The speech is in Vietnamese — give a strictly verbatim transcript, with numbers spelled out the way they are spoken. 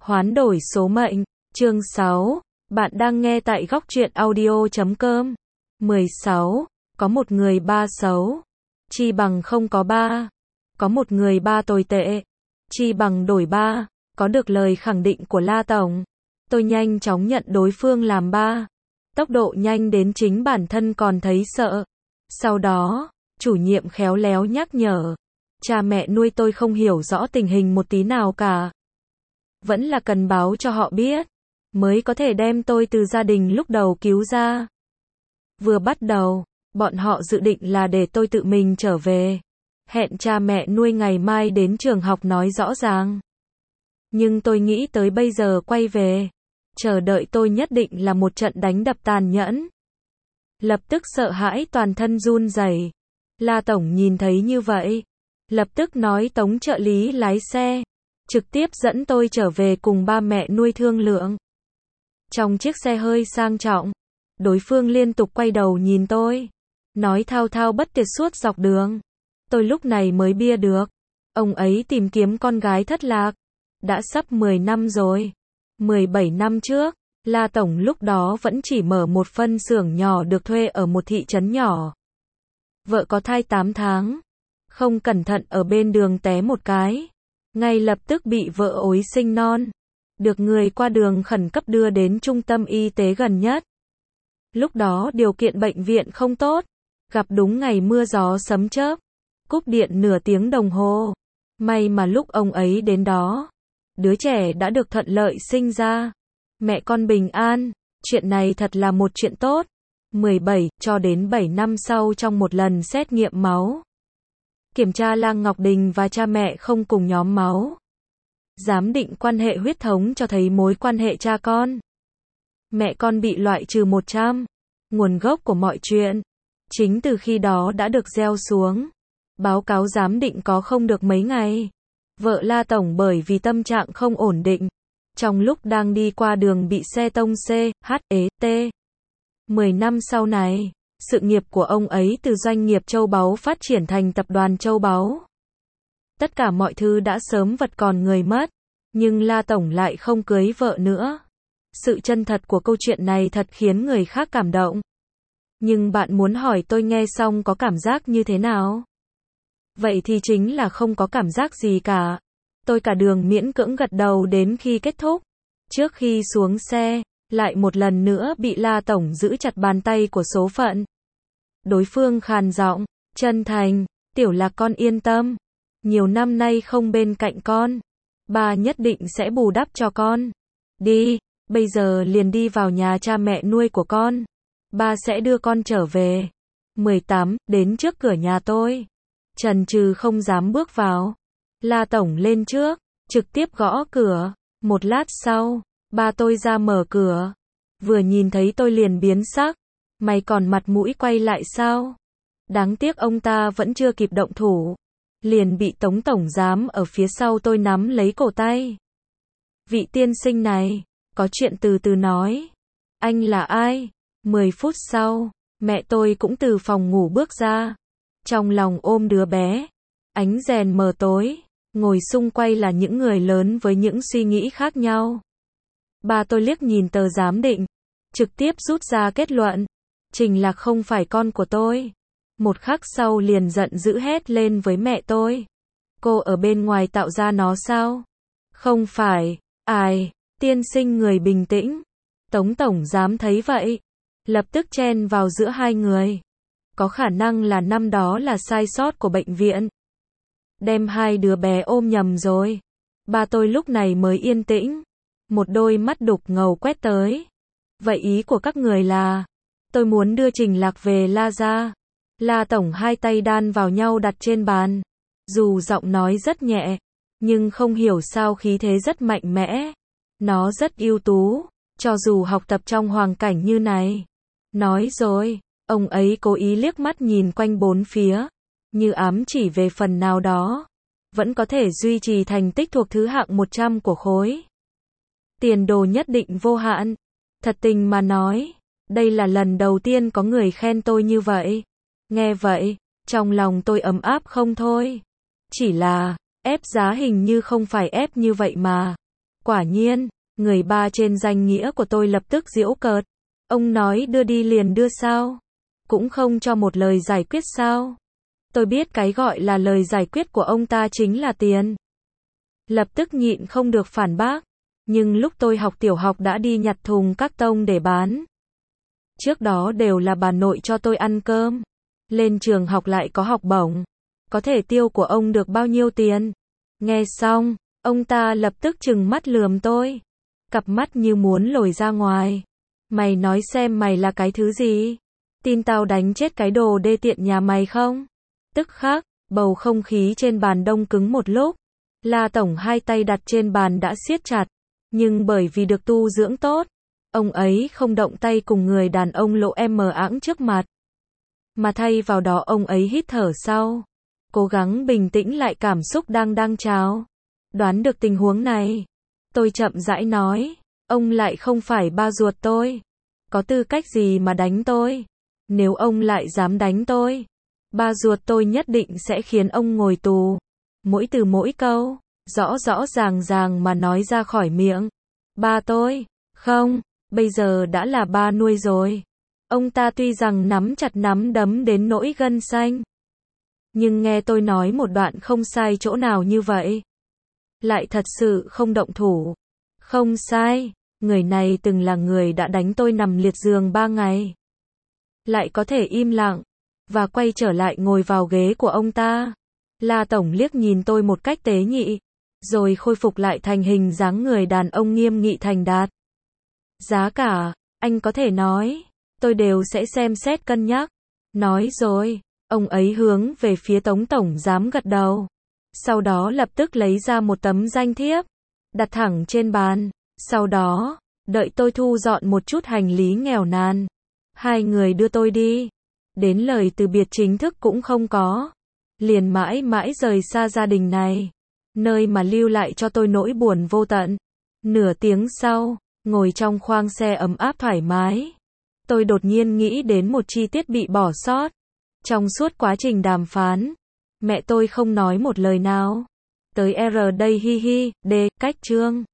Hoán đổi số mệnh, chương sáu, bạn đang nghe tại góc truyện audio chấm com. mười sáu, có một người ba xấu, chi bằng không có ba. Có một người ba tồi tệ, chi bằng đổi ba. Có được lời khẳng định của La Tổng, tôi nhanh chóng nhận đối phương làm ba. Tốc độ nhanh đến chính bản thân còn thấy sợ. Sau đó, chủ nhiệm khéo léo nhắc nhở, cha mẹ nuôi tôi không hiểu rõ tình hình một tí nào cả. Vẫn là cần báo cho họ biết, mới có thể đem tôi từ gia đình lúc đầu cứu ra. Vừa bắt đầu, bọn họ dự định là để tôi tự mình trở về, hẹn cha mẹ nuôi ngày mai đến trường học nói rõ ràng. Nhưng tôi nghĩ tới bây giờ quay về, chờ đợi tôi nhất định là một trận đánh đập tàn nhẫn. Lập tức sợ hãi toàn thân run rẩy. La Tổng nhìn thấy như vậy, lập tức nói tống trợ lý lái xe, trực tiếp dẫn tôi trở về cùng ba mẹ nuôi thương lượng. Trong chiếc xe hơi sang trọng, đối phương liên tục quay đầu nhìn tôi, nói thao thao bất tuyệt suốt dọc đường. Tôi lúc này mới bia được, ông ấy tìm kiếm con gái thất lạc, đã sắp mười năm rồi. mười bảy năm trước, La Tổng lúc đó vẫn chỉ mở một phân xưởng nhỏ được thuê ở một thị trấn nhỏ. Vợ có thai tám tháng, không cẩn thận ở bên đường té một cái, ngay lập tức bị vợ ối sinh non, được người qua đường khẩn cấp đưa đến trung tâm y tế gần nhất. Lúc đó điều kiện bệnh viện không tốt, gặp đúng ngày mưa gió sấm chớp, cúp điện nửa tiếng đồng hồ. May mà lúc ông ấy đến đó, đứa trẻ đã được thuận lợi sinh ra, mẹ con bình an, chuyện này thật là một chuyện tốt. mười bảy cho đến bảy năm sau, trong một lần xét nghiệm máu, kiểm tra La Ngọc Đình và cha mẹ không cùng nhóm máu. Giám định quan hệ huyết thống cho thấy mối quan hệ cha con. Mẹ con bị loại trừ một trăm. Nguồn gốc của mọi chuyện, chính từ khi đó đã được gieo xuống. Báo cáo giám định có không được mấy ngày, vợ La Tổng bởi vì tâm trạng không ổn định, trong lúc đang đi qua đường bị xe tông C, H, E, T. mười năm sau này, sự nghiệp của ông ấy từ doanh nghiệp châu báu phát triển thành tập đoàn châu báu. Tất cả mọi thứ đã sớm vật còn người mất, nhưng La Tổng lại không cưới vợ nữa. Sự chân thật của câu chuyện này thật khiến người khác cảm động. Nhưng bạn muốn hỏi tôi nghe xong có cảm giác như thế nào? Vậy thì chính là không có cảm giác gì cả. Tôi cả đường miễn cưỡng gật đầu đến khi kết thúc. Trước khi xuống xe, lại một lần nữa bị La Tổng giữ chặt bàn tay của số phận. Đối phương khàn giọng, chân thành, Tiểu Lạc con yên tâm. Nhiều năm nay không bên cạnh con, ba nhất định sẽ bù đắp cho con. Đi, bây giờ liền đi vào nhà cha mẹ nuôi của con. Ba sẽ đưa con trở về. mười tám, đến trước cửa nhà tôi. Chần chừ không dám bước vào. La Tổng lên trước, trực tiếp gõ cửa. Một lát sau, ba tôi ra mở cửa. Vừa nhìn thấy tôi liền biến sắc. Mày còn mặt mũi quay lại sao? Đáng tiếc ông ta vẫn chưa kịp động thủ, liền bị Tống Tổng Giám ở phía sau tôi nắm lấy cổ tay. Vị tiên sinh này, có chuyện từ từ nói. Anh là ai? mười phút sau, mẹ tôi cũng từ phòng ngủ bước ra. Trong lòng ôm đứa bé. Ánh đèn mờ tối, ngồi xung quanh là những người lớn với những suy nghĩ khác nhau. Ba tôi liếc nhìn tờ giám định, trực tiếp rút ra kết luận. Trình Lạc không phải con của tôi. Một khắc sau liền giận dữ hét lên với mẹ tôi. Cô ở bên ngoài tạo ra nó sao? Không phải. Ai? Tiên sinh người bình tĩnh. Tống Tổng Giám thấy vậy, lập tức chen vào giữa hai người. Có khả năng là năm đó là sai sót của bệnh viện, đem hai đứa bé ôm nhầm rồi. Ba tôi lúc này mới yên tĩnh, một đôi mắt đục ngầu quét tới. Vậy ý của các người là, tôi muốn đưa Trình Lạc về La gia. La Tổng hai tay đan vào nhau đặt trên bàn. Dù giọng nói rất nhẹ, nhưng không hiểu sao khí thế rất mạnh mẽ. Nó rất ưu tú, cho dù học tập trong hoàn cảnh như này. Nói rồi, ông ấy cố ý liếc mắt nhìn quanh bốn phía, như ám chỉ về phần nào đó. Vẫn có thể duy trì thành tích thuộc thứ hạng một trăm của khối. Tiền đồ nhất định vô hạn. Thật tình mà nói, đây là lần đầu tiên có người khen tôi như vậy. Nghe vậy, trong lòng tôi ấm áp không thôi. Chỉ là, ép giá hình như không phải ép như vậy mà. Quả nhiên, người ba trên danh nghĩa của tôi lập tức giễu cợt. Ông nói đưa đi liền đưa sao? Cũng không cho một lời giải quyết sao? Tôi biết cái gọi là lời giải quyết của ông ta chính là tiền. Lập tức nhịn không được phản bác. Nhưng lúc tôi học tiểu học đã đi nhặt thùng các tông để bán. Trước đó đều là bà nội cho tôi ăn cơm. Lên trường học lại có học bổng. Có thể tiêu của ông được bao nhiêu tiền? Nghe xong, ông ta lập tức trừng mắt lườm tôi. Cặp mắt như muốn lồi ra ngoài. Mày nói xem mày là cái thứ gì? Tin tao đánh chết cái đồ đê tiện nhà mày không? Tức khắc, bầu không khí trên bàn đông cứng một lúc. La Tổng hai tay đặt trên bàn đã siết chặt. Nhưng bởi vì được tu dưỡng tốt, ông ấy không động tay cùng người đàn ông lộ em mờ ẵng trước mặt. Mà thay vào đó ông ấy hít thở sâu. Cố gắng bình tĩnh lại cảm xúc đang đang trào. Đoán được tình huống này. Tôi chậm rãi nói. Ông lại không phải ba ruột tôi. Có tư cách gì mà đánh tôi? Nếu ông lại dám đánh tôi, ba ruột tôi nhất định sẽ khiến ông ngồi tù. Mỗi từ mỗi câu, rõ rõ ràng ràng mà nói ra khỏi miệng. Ba tôi, không, bây giờ đã là ba nuôi rồi. Ông ta tuy rằng nắm chặt nắm đấm đến nỗi gân xanh. Nhưng nghe tôi nói một đoạn không sai chỗ nào như vậy. Lại thật sự không động thủ. Không sai, người này từng là người đã đánh tôi nằm liệt giường ba ngày. Lại có thể im lặng, và quay trở lại ngồi vào ghế của ông ta. La Tổng liếc nhìn tôi một cách tế nhị, rồi khôi phục lại thành hình dáng người đàn ông nghiêm nghị thành đạt. Giá cả, anh có thể nói, tôi đều sẽ xem xét cân nhắc. Nói rồi, ông ấy hướng về phía Tống Tổng Giám gật đầu. Sau đó lập tức lấy ra một tấm danh thiếp, đặt thẳng trên bàn. Sau đó, đợi tôi thu dọn một chút hành lý nghèo nàn. Hai người đưa tôi đi. Đến lời từ biệt chính thức cũng không có. Liền mãi mãi rời xa gia đình này. Nơi mà lưu lại cho tôi nỗi buồn vô tận. Nửa tiếng sau, ngồi trong khoang xe ấm áp thoải mái. Tôi đột nhiên nghĩ đến một chi tiết bị bỏ sót. Trong suốt quá trình đàm phán, mẹ tôi không nói một lời nào. Tới R đây hi hi, D, cách chương.